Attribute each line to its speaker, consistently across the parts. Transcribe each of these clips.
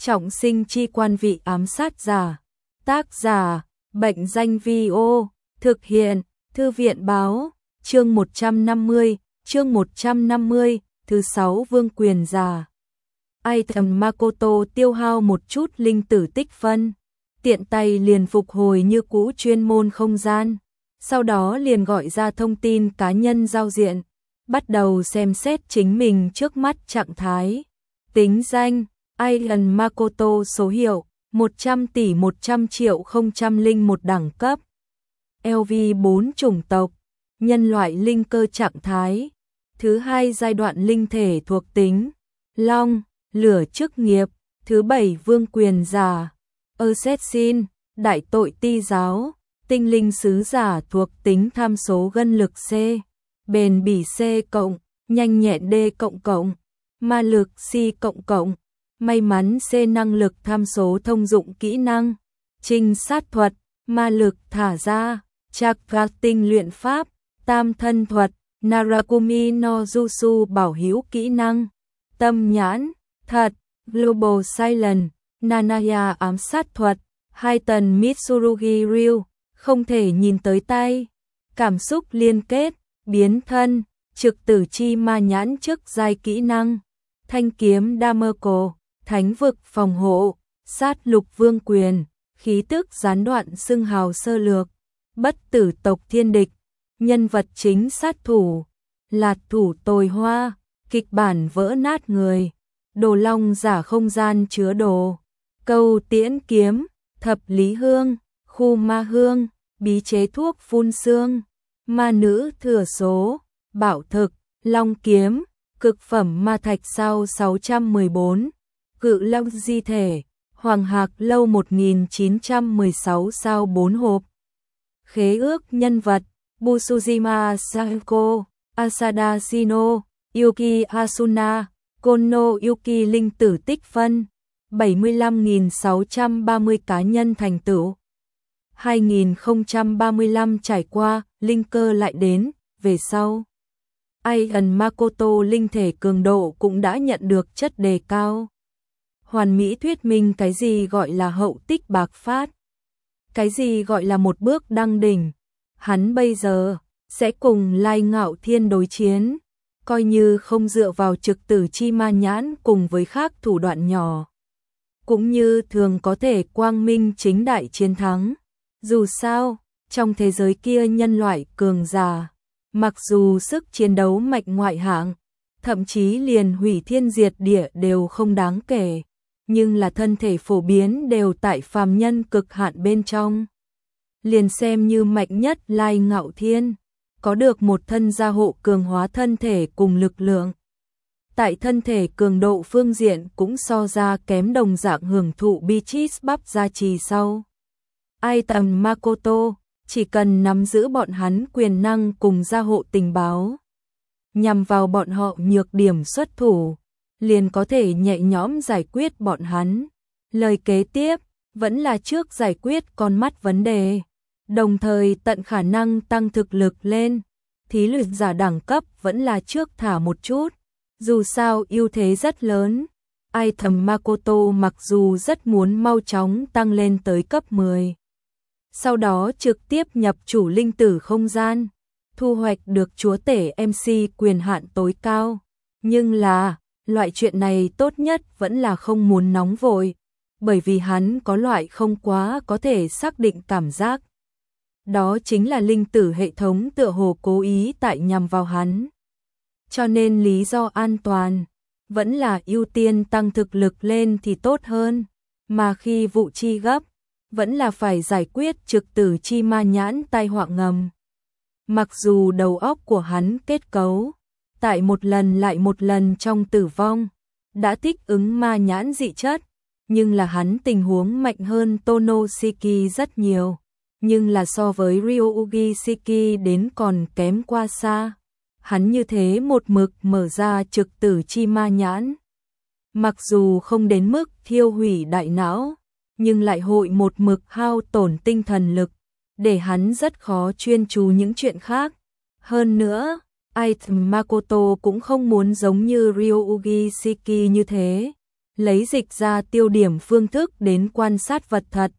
Speaker 1: Trọng sinh chi quan vị ám sát giả. Tác giả, Bệnh danh Vi-ô. Thực hiện, Thư viện báo. Chương 150, thứ 6 vương quyền giả. Item Makoto tiêu hao một chút linh tử tích phân, tiện tay liền phục hồi như cũ chuyên môn không gian, sau đó liền gọi ra thông tin cá nhân giao diện, bắt đầu xem xét chính mình trước mắt trạng thái. Tính danh, Item Makoto, số hiệu 100 tỷ 100 triệu 001 đẳng cấp. LV 4 chủng tộc, nhân loại linh cơ trạng thái. Thứ 2 giai đoạn linh thể thuộc tính, Long, lửa chức nghiệp. Thứ 7 vương quyền giả, Assassin, đại tội ti giáo. Tinh linh sứ giả thuộc tính tham số gân lực C, bền bỉ C+, nhanh nhẹn D++, ma lực C++, may mắn C, năng lực tham số thông dụng kỹ năng, trinh sát thuật, ma lực thả ra, chakra tinh luyện pháp, tam thân thuật, Narakumi no Jutsu bảo hữu kỹ năng, tâm nhãn, thật, Global Silence, Nanaya ám sát thuật, 2 tầng Mitsurugi Ryu, không thể nhìn tới tay, cảm xúc liên kết, biến thân, trực tử chi ma nhãn trước giai kỹ năng, thanh kiếm Damerco, thánh vực phòng hộ, sát lục vương quyền, khí tức gián đoạn xưng hào sơ lược, bất tử tộc thiên địch, nhân vật chính sát thủ, lạt thủ tồi hoa, kịch bản vỡ nát người, đồ long giả không gian chứa đồ, câu tiễn kiếm, thập lý hương, khu ma hương, bí chế thuốc phun xương, ma nữ thừa số, bảo thực, long kiếm, cực phẩm ma thạch sao 614, cự long di thể, hoàng hạc lâu 1916 sao 4 hộp. Khế ước nhân vật, Busujima Saeko, Asada Shino, Yuki Asuna, Kono Yuki linh tử tích phân, 75.630 cá nhân thành tựu. 2035 trải qua, linh cơ lại đến, về sau. Item Makoto linh thể cường độ cũng đã nhận được chất đề cao. Hoàn mỹ thuyết minh cái gì gọi là hậu tích bạc phát. Cái gì gọi là một bước đăng đỉnh. Hắn bây giờ sẽ cùng Lai Ngạo Thiên đối chiến, coi như không dựa vào trực tử chi ma nhãn cùng với khác thủ đoạn nhỏ, cũng như thường có thể quang minh chính đại chiến thắng. Dù sao, trong thế giới kia nhân loại cường giả, mặc dù sức chiến đấu mạnh ngoại hạng, thậm chí liền hủy thiên diệt địa đều không đáng kể, nhưng là thân thể phổ biến đều tại phàm nhân cực hạn bên trong. Liền xem như mạnh nhất Lai Ngạo Thiên, có được một thân gia hộ cường hóa thân thể cùng lực lượng. Tại thân thể cường độ phương diện cũng so ra kém đồng dạng hưởng thụ Bichis bắp gia trì sau. Item Makoto, chỉ cần nắm giữ bọn hắn quyền năng cùng gia hộ tình báo, nhằm vào bọn họ nhược điểm xuất thủ, liền có thể nhẹ nhõm giải quyết bọn hắn. Lời kế tiếp, vẫn là trước giải quyết con mắt vấn đề, đồng thời tận khả năng tăng thực lực lên. Thí luyện giả đẳng cấp vẫn là trước thả một chút, dù sao ưu thế rất lớn. Item Makoto mặc dù rất muốn mau chóng tăng lên tới cấp 10, sau đó trực tiếp nhập chủ linh tử không gian, thu hoạch được chúa tể MC quyền hạn tối cao. Nhưng là, loại chuyện này tốt nhất vẫn là không muốn nóng vội, bởi vì hắn có loại không quá có thể xác định cảm giác. Đó chính là linh tử hệ thống tựa hồ cố ý tại nhằm vào hắn. Cho nên lý do an toàn, vẫn là ưu tiên tăng thực lực lên thì tốt hơn, mà khi vụ chi gấp, vẫn là phải giải quyết trực tử chi ma nhãn tai họa ngầm. Mặc dù đầu óc của hắn kết cấu, tại một lần lại một lần trong tử vong, đã thích ứng ma nhãn dị chất, nhưng là hắn tình huống mạnh hơn Tonoshiki rất nhiều, nhưng là so với Ryuugi Shiki đến còn kém qua xa. Hắn như thế một mực mở ra trực tử chi ma nhãn. Mặc dù không đến mức thiêu hủy đại não, nhưng lại hội một mực hao tổn tinh thần lực, để hắn rất khó chuyên chú những chuyện khác. Hơn nữa, Item Makoto cũng không muốn giống như Ryuugi Shiki như thế, lấy dịch ra tiêu điểm phương thức đến quan sát vật thật.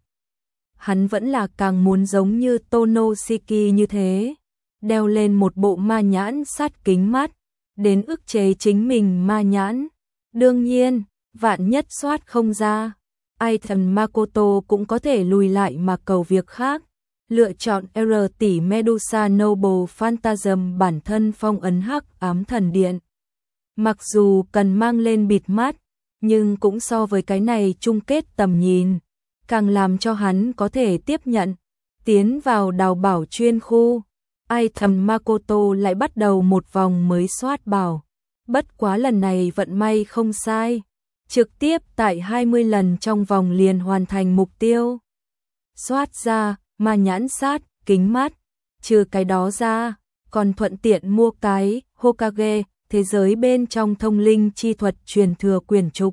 Speaker 1: Hắn vẫn là càng muốn giống như Tonoshiki như thế, đeo lên một bộ ma nhãn sát kính mắt, đến ức chế chính mình ma nhãn. Đương nhiên, vạn nhất soát không ra, Aitan Makoto cũng có thể lùi lại mà cầu việc khác, lựa chọn R tỷ Medusa Noble Phantasm bản thân phong ấn hắc ám thần điện. Mặc dù cần mang lên bịt mắt, nhưng cũng so với cái này chung kết tầm nhìn, càng làm cho hắn có thể tiếp nhận, tiến vào đào bảo chuyên khu. Aitan Makoto lại bắt đầu một vòng mới soát bảo. Bất quá lần này vận may không sai, trực tiếp tại 20 lần trong vòng liền hoàn thành mục tiêu. Soát ra, ma nhãn sát, kính mắt, trừ cái đó ra, còn thuận tiện mua cái Hokage, thế giới bên trong thông linh chi thuật truyền thừa quyển trục.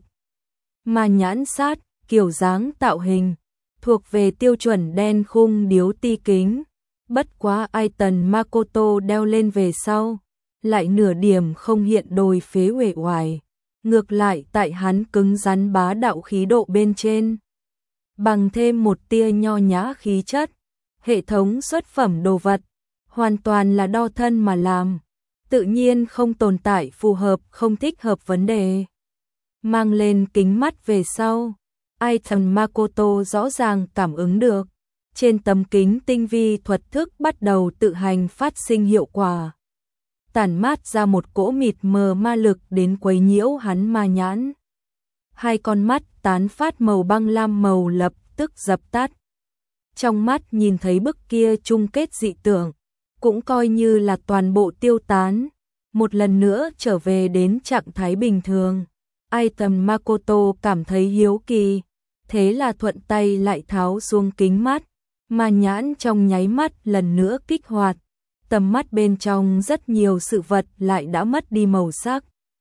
Speaker 1: Ma nhãn sát, kiểu dáng tạo hình, thuộc về tiêu chuẩn đen khung điếu ti kính. Bất quá Aitan Makoto đeo lên về sau, lại nửa điểm không hiện đồi phế uể oải, ngược lại tại hắn cứng rắn bá đạo khí độ bên trên, bằng thêm một tia nho nhã khí chất. Hệ thống xuất phẩm đồ vật hoàn toàn là đo thân mà làm, tự nhiên không tồn tại phù hợp không thích hợp vấn đề. Mang lên kính mắt về sau, Aitan Makoto rõ ràng cảm ứng được, trên tấm kính tinh vi thuật thức bắt đầu tự hành phát sinh hiệu quả, tản mát ra một cỗ mịt mờ ma lực đến quấy nhiễu hắn ma nhãn. Hai con mắt tán phát màu băng lam màu lập tức dập tắt. Trong mắt nhìn thấy bức kia chung kết dị tưởng, cũng coi như là toàn bộ tiêu tán, một lần nữa trở về đến trạng thái bình thường. Aitan Makoto cảm thấy hiếu kỳ, thế là thuận tay lại tháo xuống kính mắt, ma nhãn trong nháy mắt lần nữa kích hoạt, tầm mắt bên trong rất nhiều sự vật lại đã mất đi màu sắc.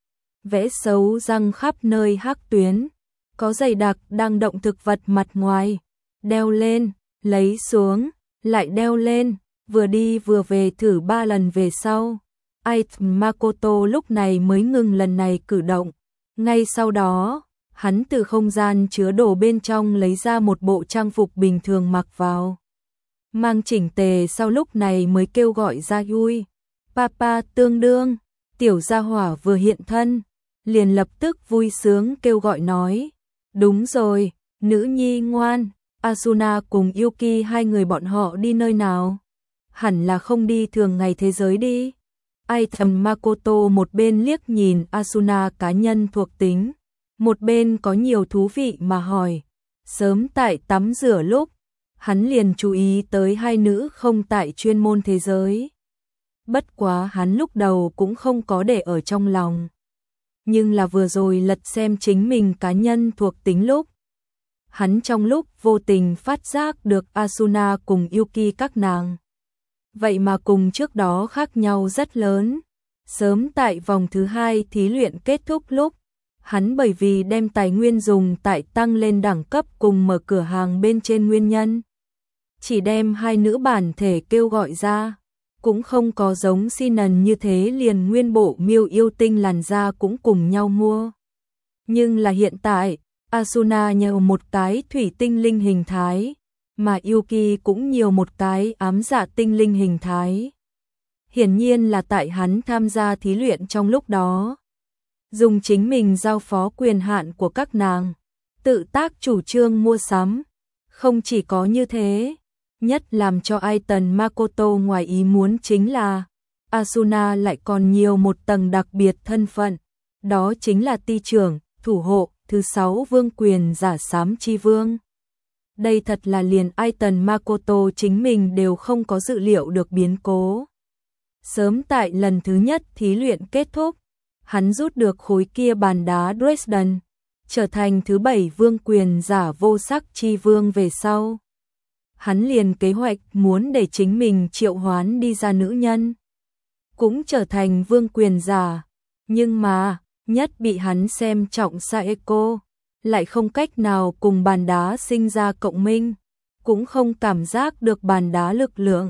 Speaker 1: Vẽ xấu răng khắp nơi hắc tuyến, có dày đặc đang động thực vật mặt ngoài, đeo lên, lấy xuống, lại đeo lên, vừa đi vừa về thử 3 lần về sau. Aitan Makoto lúc này mới ngừng lần này cử động. Ngay sau đó, hắn từ không gian chứa đồ bên trong lấy ra một bộ trang phục bình thường mặc vào, mang chỉnh tề, sau lúc này mới kêu gọi ra Yui. Papa tương đương, tiểu gia hỏa vừa hiện thân, liền lập tức vui sướng kêu gọi nói, đúng rồi, nữ nhi ngoan, Asuna cùng Yuki hai người bọn họ đi nơi nào? Hẳn là không đi thường ngày thế giới đi. Aitan Makoto một bên liếc nhìn Asuna cá nhân thuộc tính, một bên có nhiều thú vị mà hỏi. Sớm tại tắm rửa lúc, hắn liền chú ý tới hai nữ không tại chuyên môn thế giới. Bất quá hắn lúc đầu cũng không có để ở trong lòng. Nhưng là vừa rồi lật xem chính mình cá nhân thuộc tính lúc, hắn trong lúc vô tình phát giác được Asuna cùng Yuki các nàng. Vậy mà cùng trước đó khác nhau rất lớn. Sớm tại vòng thứ 2 thí luyện kết thúc lúc, hắn bởi vì đem tài nguyên dùng tại tăng lên đẳng cấp cùng mở cửa hàng bên trên nguyên nhân, chỉ đem hai nữ bản thể kêu gọi ra, cũng không có giống Sinan như thế liền nguyên bộ miêu yêu tinh làn da cũng cùng nhau mua. Nhưng là hiện tại, Asuna nhờ một cái thủy tinh linh hình thái, mà Yuki cũng nhiều một cái ám dạ tinh linh hình thái. Hiển nhiên là tại hắn tham gia thí luyện trong lúc đó, dùng chính mình giao phó quyền hạn của các nàng, tự tác chủ trương mua sắm. Không chỉ có như thế, nhất làm cho Aitan Makoto ngoài ý muốn chính là Asuna lại còn nhiều một tầng đặc biệt thân phận, đó chính là ty trưởng, thủ hộ, thứ 6 vương quyền giả xám chi vương. Đây thật là liền Aitan Makoto chính mình đều không có dự liệu được biến cố. Sớm tại lần thứ nhất thí luyện kết thúc, hắn rút được khối kia bàn đá Dresden, trở thành thứ 7 vương quyền giả vô sắc chi vương về sau. Hắn liền kế hoạch muốn để chính mình triệu hoán đi ra nữ nhân, cũng trở thành vương quyền giả, nhưng mà, nhất bị hắn xem trọng Saeko, lại không cách nào cùng bàn đá sinh ra cộng minh, cũng không cảm giác được bàn đá lực lượng.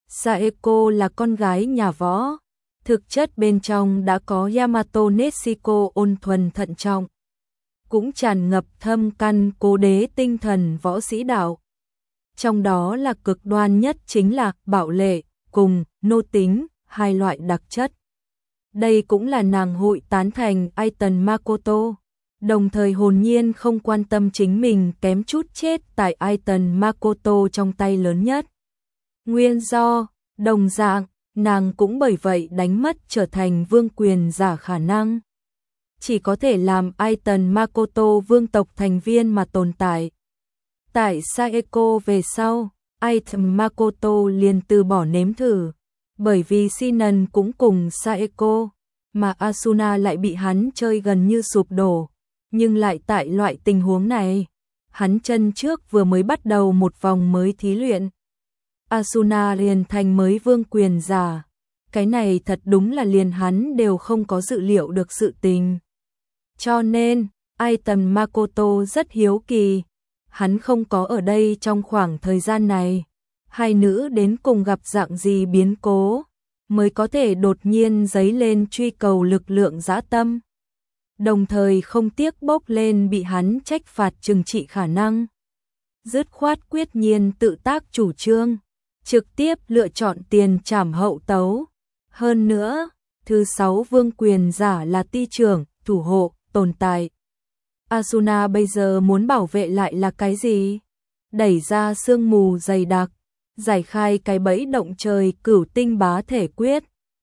Speaker 1: Saeko là con gái nhà võ, thực chất bên trong đã có Yamato Neshiko ôn thuần thận trọng. cũng tràn ngập thâm căn cố đế tinh thần võ sĩ đạo. Trong đó là cực đoan nhất chính là bạo lệ cùng nô tính, hai loại đặc chất. Đây cũng là nàng hội tán thành Aiton Makoto, đồng thời hồn nhiên không quan tâm chính mình kém chút chết tại Aiton Makoto trong tay lớn nhất. Nguyên do, đồng dạng, nàng cũng bởi vậy đánh mất trở thành vương quyền giả khả năng. Chỉ có thể làm Aiton Makoto vương tộc thành viên mà tồn tại. Tại Saeko về sau, Aiton Makoto liền từ bỏ nếm thử, bởi vì Shinon cũng cùng Saeko, mà Asuna lại bị hắn chơi gần như sụp đổ. Nhưng lại tại loại tình huống này, hắn chân trước vừa mới bắt đầu một vòng mới thí luyện. Asuna liền thành mới vương quyền giả. Cái này thật đúng là liền hắn đều không có dự liệu được sự tình. Cho nên, Aiton Makoto rất hiếu kỳ. Hắn không có ở đây trong khoảng thời gian này. Hai nữ đến cùng gặp dạng gì biến cố, mới có thể đột nhiên dấy lên truy cầu lực lượng dã tâm. Đồng thời không tiếc bốc lên bị hắn trách phạt trừng trị khả năng. Dứt khoát quyết nhiên tự tác chủ trương, trực tiếp lựa chọn tiền trảm hậu tấu. Hơn nữa, thứ 6 vương quyền giả là ti trưởng, thủ hộ, tồn tại. Asuna bây giờ muốn bảo vệ lại là cái gì? Đẩy ra sương mù dày đặc, giải khai cái bẫy động trời cửu tinh bá thể quyết.